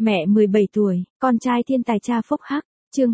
Mẹ 17 tuổi, con trai thiên tài cha phúc hắc, chương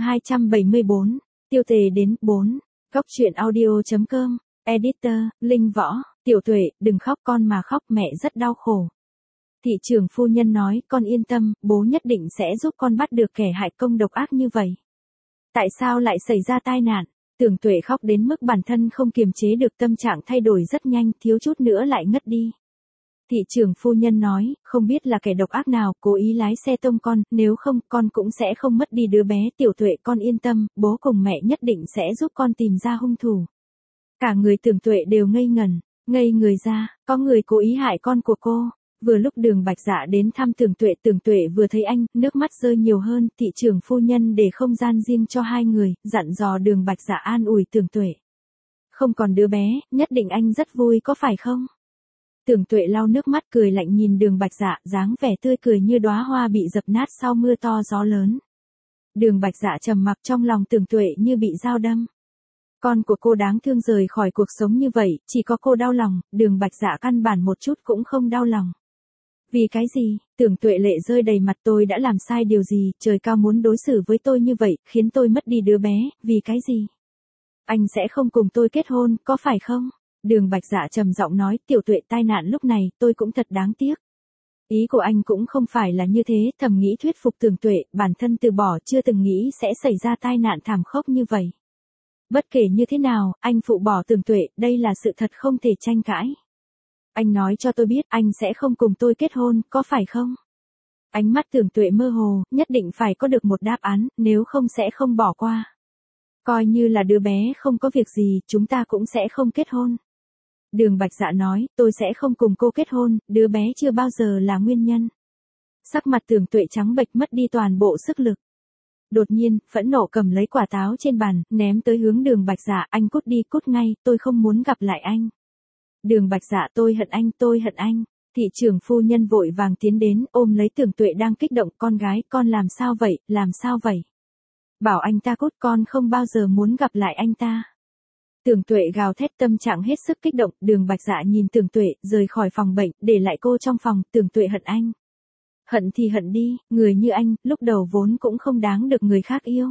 274, tiêu tề đến 4, góc truyện audio.com, editor, Linh Võ, Tiểu Tuệ, đừng khóc con mà khóc mẹ rất đau khổ. Thị trưởng phu nhân nói, con yên tâm, bố nhất định sẽ giúp con bắt được kẻ hại công độc ác như vậy. Tại sao lại xảy ra tai nạn? Tưởng Tuệ khóc đến mức bản thân không kiềm chế được, tâm trạng thay đổi rất nhanh, thiếu chút nữa lại ngất đi. Thị trưởng phu nhân nói, không biết là kẻ độc ác nào cố ý lái xe tông con, nếu không con cũng sẽ không mất đi đứa bé. Tiểu Tuệ con yên tâm, bố cùng mẹ nhất định sẽ giúp con tìm ra hung thủ. Cả người Tưởng Tuệ đều ngây người ra, có người cố ý hại con của cô. Vừa lúc Đường Bạch Dạ đến thăm Tưởng Tuệ vừa thấy anh, nước mắt rơi nhiều hơn. Thị trưởng phu nhân để không gian riêng cho hai người, dặn dò Đường Bạch Dạ an ủi Tưởng Tuệ. Không còn đứa bé, nhất định anh rất vui có phải không? Tưởng Tuệ lau nước mắt cười lạnh nhìn Đường Bạch Dạ, dáng vẻ tươi cười như đóa hoa bị dập nát sau mưa to gió lớn. Đường Bạch Dạ trầm mặc, trong lòng Tưởng Tuệ như bị dao đâm. Con của cô đáng thương rời khỏi cuộc sống như vậy, chỉ có cô đau lòng, Đường Bạch Dạ căn bản một chút cũng không đau lòng. Vì cái gì? Tưởng Tuệ lệ rơi đầy mặt, tôi đã làm sai điều gì, trời cao muốn đối xử với tôi như vậy, khiến tôi mất đi đứa bé, vì cái gì? Anh sẽ không cùng tôi kết hôn, có phải không? Đường Bạch Dạ trầm giọng nói, Tiểu Tuệ tai nạn lúc này, tôi cũng thật đáng tiếc. Ý của anh cũng không phải là như thế, thầm nghĩ thuyết phục Tưởng Tuệ, bản thân từ bỏ, chưa từng nghĩ sẽ xảy ra tai nạn thảm khốc như vậy. Bất kể như thế nào, anh phụ bỏ Tưởng Tuệ, đây là sự thật không thể tranh cãi. Anh nói cho tôi biết, anh sẽ không cùng tôi kết hôn, có phải không? Ánh mắt Tưởng Tuệ mơ hồ, nhất định phải có được một đáp án, nếu không sẽ không bỏ qua. Coi như là đứa bé không có việc gì, chúng ta cũng sẽ không kết hôn. Đường Bạch Dạ nói, tôi sẽ không cùng cô kết hôn, đứa bé chưa bao giờ là nguyên nhân. Sắc mặt Tưởng Tuệ trắng bệch, mất đi toàn bộ sức lực. Đột nhiên, phẫn nộ cầm lấy quả táo trên bàn, ném tới hướng Đường Bạch Dạ, anh cút đi, cút ngay, tôi không muốn gặp lại anh. Đường Bạch Dạ, tôi hận anh. Thị trưởng phu nhân vội vàng tiến đến, ôm lấy Tưởng Tuệ đang kích động, con gái, con làm sao vậy? Bảo anh ta cút, con không bao giờ muốn gặp lại anh ta. Tưởng Tuệ gào thét, tâm trạng hết sức kích động. Đường Bạch Dạ nhìn Tưởng Tuệ, rời khỏi phòng bệnh, để lại cô trong phòng. Tưởng Tuệ hận anh. Hận thì hận đi, người như anh, lúc đầu vốn cũng không đáng được người khác yêu.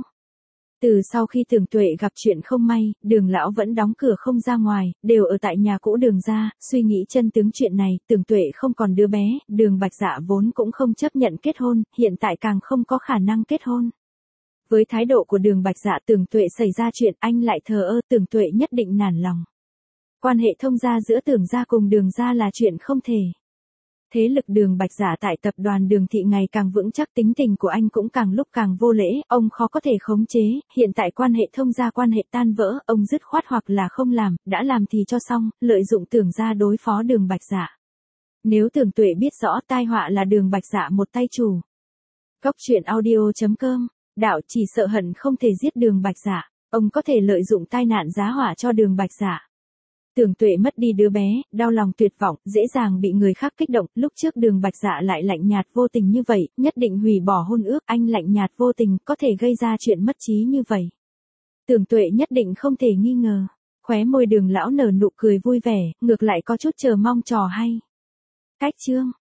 Từ sau khi Tưởng Tuệ gặp chuyện không may, Đường lão vẫn đóng cửa không ra ngoài, đều ở tại nhà cũ Đường gia. Suy nghĩ chân tướng chuyện này, Tưởng Tuệ không còn đứa bé, Đường Bạch Dạ vốn cũng không chấp nhận kết hôn, hiện tại càng không có khả năng kết hôn. Với thái độ của Đường Bạch Dạ, Tưởng Tuệ xảy ra chuyện anh lại thờ ơ, Tưởng Tuệ nhất định nản lòng. Quan hệ thông gia giữa Tưởng gia cùng Đường gia là chuyện không thể. Thế lực Đường Bạch Dạ tại tập đoàn Đường thị ngày càng vững chắc, tính tình của anh cũng càng lúc càng vô lễ, ông khó có thể khống chế, hiện tại quan hệ thông gia quan hệ tan vỡ, ông dứt khoát hoặc là không làm, đã làm thì cho xong, lợi dụng Tưởng gia đối phó Đường Bạch Dạ. Nếu Tưởng Tuệ biết rõ tai họa là Đường Bạch Dạ một tay chủ. Góc truyện audio.com, đạo chỉ sợ hận không thể giết Đường Bạch Dạ, ông có thể lợi dụng tai nạn giá họa cho Đường Bạch Dạ. Tưởng Tuệ mất đi đứa bé, đau lòng tuyệt vọng, dễ dàng bị người khác kích động, lúc trước Đường Bạch Dạ lại lạnh nhạt vô tình như vậy, nhất định hủy bỏ hôn ước, anh lạnh nhạt vô tình, có thể gây ra chuyện mất trí như vậy. Tưởng Tuệ nhất định không thể nghi ngờ, khóe môi Đường lão nở nụ cười vui vẻ, ngược lại có chút chờ mong trò hay. Cách chương